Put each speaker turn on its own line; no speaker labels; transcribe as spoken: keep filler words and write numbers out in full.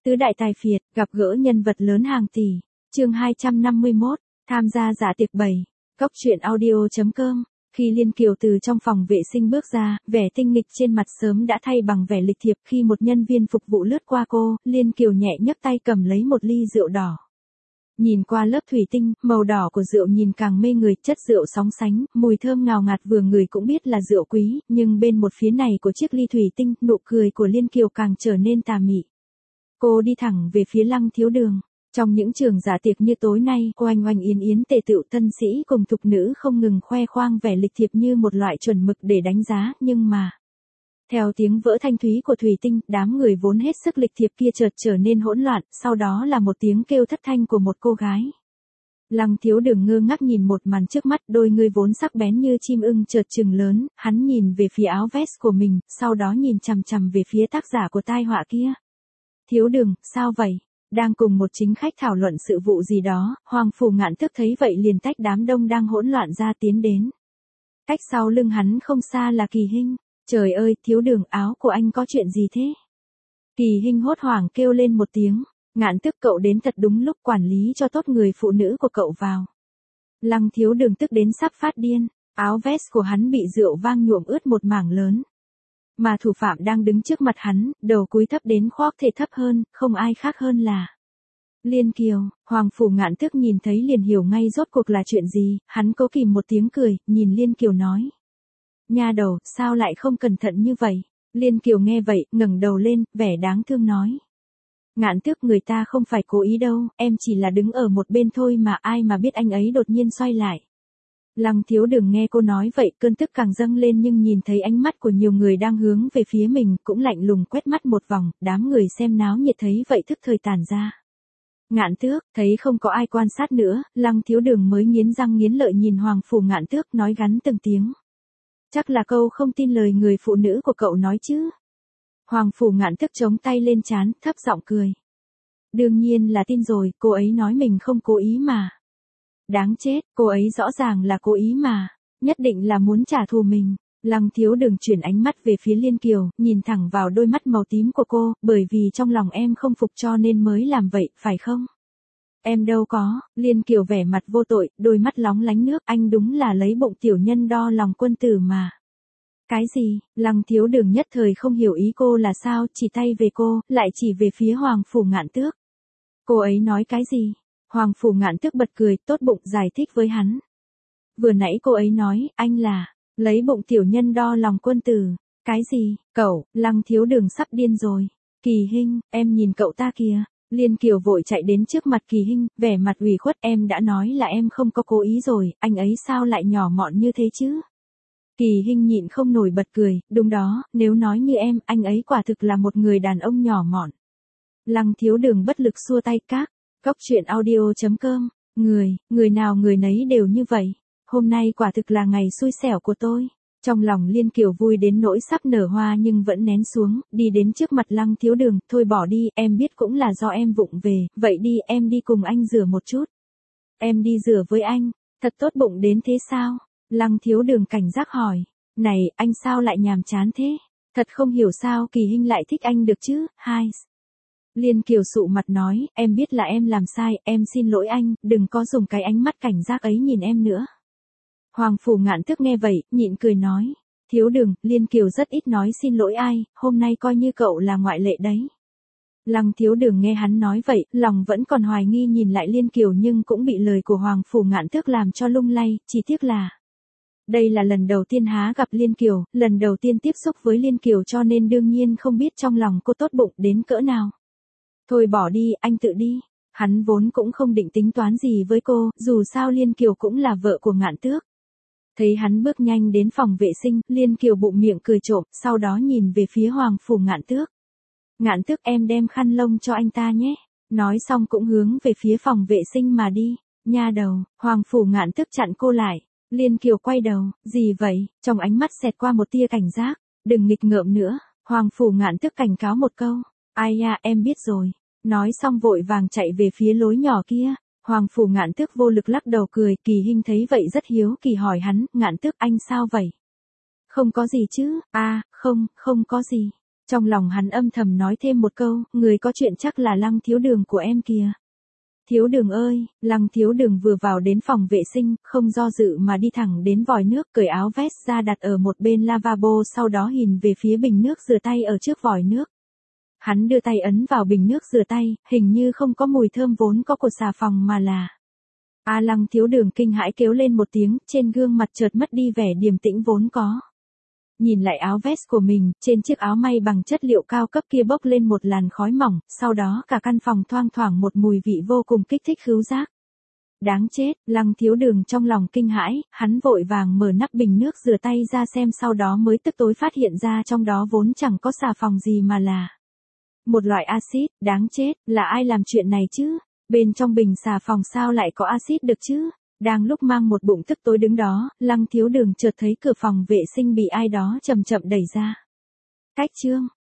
Tứ đại tài phiệt, gặp gỡ nhân vật lớn hàng tỷ. Chương hai trăm năm mươi mốt, tham gia dạ tiệc bảy. Cốc truyện audio chấm com. Khi Liên Kiều từ trong phòng vệ sinh bước ra, vẻ tinh nghịch trên mặt sớm đã thay bằng vẻ lịch thiệp. Khi một nhân viên phục vụ lướt qua cô, Liên Kiều nhẹ nhấc tay cầm lấy một ly rượu đỏ. Nhìn qua lớp thủy tinh, màu đỏ của rượu nhìn càng mê người, chất rượu sóng sánh, mùi thơm ngào ngạt vừa ngửi cũng biết là rượu quý, nhưng bên một phía này của chiếc ly thủy tinh, nụ cười của Liên Kiều càng trở nên tà mị. Cô đi thẳng về phía Lăng Thiếu Đường. Trong những trường dạ tiệc như tối nay, oanh oanh yến yến tề tựu tân sĩ cùng thục nữ không ngừng khoe khoang vẻ lịch thiệp như một loại chuẩn mực để đánh giá, nhưng mà... Theo tiếng vỡ thanh thúy của thủy tinh, đám người vốn hết sức lịch thiệp kia chợt trở nên hỗn loạn, sau đó là một tiếng kêu thất thanh của một cô gái. Lăng Thiếu Đường ngơ ngác nhìn một màn trước mắt, đôi người vốn sắc bén như chim ưng chợt trừng lớn, hắn nhìn về phía áo vest của mình, sau đó nhìn chằm chằm về phía tác giả của tai họa kia. Thiếu Đường, sao vậy? Đang cùng một chính khách thảo luận sự vụ gì đó, Hoàng Phủ Ngạn Tước thấy vậy liền tách đám đông đang hỗn loạn ra tiến đến. Cách sau lưng hắn không xa là Kỳ Hinh. Trời ơi, Thiếu Đường, áo của anh có chuyện gì thế? Kỳ Hinh hốt hoảng kêu lên một tiếng. Ngạn Tước, cậu đến thật đúng lúc, quản lý cho tốt người phụ nữ của cậu vào. Lăng Thiếu Đường tức đến sắp phát điên, áo vest của hắn bị rượu vang nhuộm ướt một mảng lớn. Mà thủ phạm đang đứng trước mặt hắn, đầu cúi thấp đến khoác thể thấp hơn, không ai khác hơn là Liên Kiều. Hoàng Phủ Ngạn Tước nhìn thấy liền hiểu ngay rốt cuộc là chuyện gì, hắn cố kìm một tiếng cười, nhìn Liên Kiều nói. Nha đầu, sao lại không cẩn thận như vậy? Liên Kiều nghe vậy, ngẩng đầu lên, vẻ đáng thương nói. Ngạn Tước, người ta không phải cố ý đâu, em chỉ là đứng ở một bên thôi mà, ai mà biết anh ấy đột nhiên xoay lại. Lăng Thiếu Đường nghe cô nói vậy, cơn tức càng dâng lên, nhưng nhìn thấy ánh mắt của nhiều người đang hướng về phía mình, cũng lạnh lùng quét mắt một vòng, đám người xem náo nhiệt thấy vậy thức thời tản ra. Ngạn Tước, thấy không có ai quan sát nữa, Lăng Thiếu Đường mới nghiến răng nghiến lợi nhìn Hoàng Phủ Ngạn Tước, nói gắn từng tiếng. Chắc là câu không tin lời người phụ nữ của cậu nói chứ. Hoàng Phủ Ngạn Tước chống tay lên trán, thấp giọng cười. Đương nhiên là tin rồi, cô ấy nói mình không cố ý mà. Đáng chết, cô ấy rõ ràng là cố ý mà, nhất định là muốn trả thù mình. Lăng Thiếu Đường chuyển ánh mắt về phía Liên Kiều, nhìn thẳng vào đôi mắt màu tím của cô, bởi vì trong lòng em không phục cho nên mới làm vậy, phải không? Em đâu có. Liên Kiều vẻ mặt vô tội, đôi mắt lóng lánh nước, anh đúng là lấy bụng tiểu nhân đo lòng quân tử mà. Cái gì? Lăng Thiếu Đường nhất thời không hiểu ý cô là sao, chỉ tay về cô, lại chỉ về phía Hoàng Phủ Ngạn Tước. Cô ấy nói cái gì? Hoàng Phủ Ngạn Tước bật cười, tốt bụng giải thích với hắn. Vừa nãy cô ấy nói, anh là, lấy bụng tiểu nhân đo lòng quân tử. Cái gì? Cậu? Lăng Thiếu Đường sắp điên rồi. Kỳ Hinh, em nhìn cậu ta kìa. Liên Kiều vội chạy đến trước mặt Kỳ Hinh, vẻ mặt ủy khuất, em đã nói là em không có cố ý rồi, anh ấy sao lại nhỏ mọn như thế chứ? Kỳ Hinh nhịn không nổi bật cười, đúng đó, nếu nói như em, anh ấy quả thực là một người đàn ông nhỏ mọn. Lăng Thiếu Đường bất lực xua tay các. Cốc truyện audio chấm com. Người, người nào người nấy đều như vậy. Hôm nay quả thực là ngày xui xẻo của tôi. Trong lòng Liên Kiều vui đến nỗi sắp nở hoa nhưng vẫn nén xuống, đi đến trước mặt Lăng Thiếu Đường, thôi bỏ đi, em biết cũng là do em vụng về, vậy đi, em đi cùng anh rửa một chút. Em đi rửa với anh, thật tốt bụng đến thế sao? Lăng Thiếu Đường cảnh giác hỏi, này, anh sao lại nhàm chán thế? Thật không hiểu sao Kỳ Hinh lại thích anh được chứ, hai. Liên Kiều sụ mặt nói, em biết là em làm sai, em xin lỗi anh, đừng có dùng cái ánh mắt cảnh giác ấy nhìn em nữa. Hoàng Phủ Ngạn Tước nghe vậy, nhịn cười nói, Thiếu Đường, Liên Kiều rất ít nói xin lỗi ai, hôm nay coi như cậu là ngoại lệ đấy. Lăng Thiếu Đường nghe hắn nói vậy, lòng vẫn còn hoài nghi nhìn lại Liên Kiều nhưng cũng bị lời của Hoàng Phủ Ngạn Tước làm cho lung lay, chỉ tiếc là đây là lần đầu tiên há gặp Liên Kiều, lần đầu tiên tiếp xúc với Liên Kiều cho nên đương nhiên không biết trong lòng cô tốt bụng đến cỡ nào. Thôi bỏ đi, anh tự đi. Hắn vốn cũng không định tính toán gì với cô, dù sao Liên Kiều cũng là vợ của Ngạn Tước. Thấy hắn bước nhanh đến phòng vệ sinh, Liên Kiều bụng miệng cười trộm, sau đó nhìn về phía Hoàng Phủ Ngạn Tước. Ngạn Tước, em đem khăn lông cho anh ta nhé. Nói xong cũng hướng về phía phòng vệ sinh mà đi. Nha đầu, Hoàng Phủ Ngạn Tước chặn cô lại. Liên Kiều quay đầu, gì vậy? Trong ánh mắt xẹt qua một tia cảnh giác. Đừng nghịch ngợm nữa. Hoàng Phủ Ngạn Tước cảnh cáo một câu. Ai ya, em biết rồi. Nói xong vội vàng chạy về phía lối nhỏ kia. Hoàng Phủ Ngạn Tước vô lực lắc đầu cười, Kỳ Hinh thấy vậy rất hiếu kỳ hỏi hắn, Ngạn Tước anh sao vậy? Không có gì chứ, a à, không, không có gì. Trong lòng hắn âm thầm nói thêm một câu, người có chuyện chắc là Lăng thiếu đường của em kìa. Thiếu đường ơi, Lăng thiếu đường vừa vào đến phòng vệ sinh, không do dự mà đi thẳng đến vòi nước, cởi áo vest ra đặt ở một bên lavabo, sau đó nhìn về phía bình nước rửa tay ở trước vòi nước. Hắn đưa tay ấn vào bình nước rửa tay, hình như không có mùi thơm vốn có của xà phòng mà là... A Lăng thiếu đường kinh hãi kêu lên một tiếng, trên gương mặt chợt mất đi vẻ điềm tĩnh vốn có. Nhìn lại áo vest của mình, trên chiếc áo may bằng chất liệu cao cấp kia bốc lên một làn khói mỏng, sau đó cả căn phòng thoang thoảng một mùi vị vô cùng kích thích khứu giác. Đáng chết, Lăng thiếu đường trong lòng kinh hãi, hắn vội vàng mở nắp bình nước rửa tay ra xem, sau đó mới tức tối phát hiện ra trong đó vốn chẳng có xà phòng gì mà là một loại axit. Đáng chết, là ai làm chuyện này chứ? Bên trong bình xà phòng sao lại có axit được chứ? Đang lúc mang một bụng tức tối đứng đó, Lăng thiếu đường chợt thấy cửa phòng vệ sinh bị ai đó chậm chậm đẩy ra. Cách chương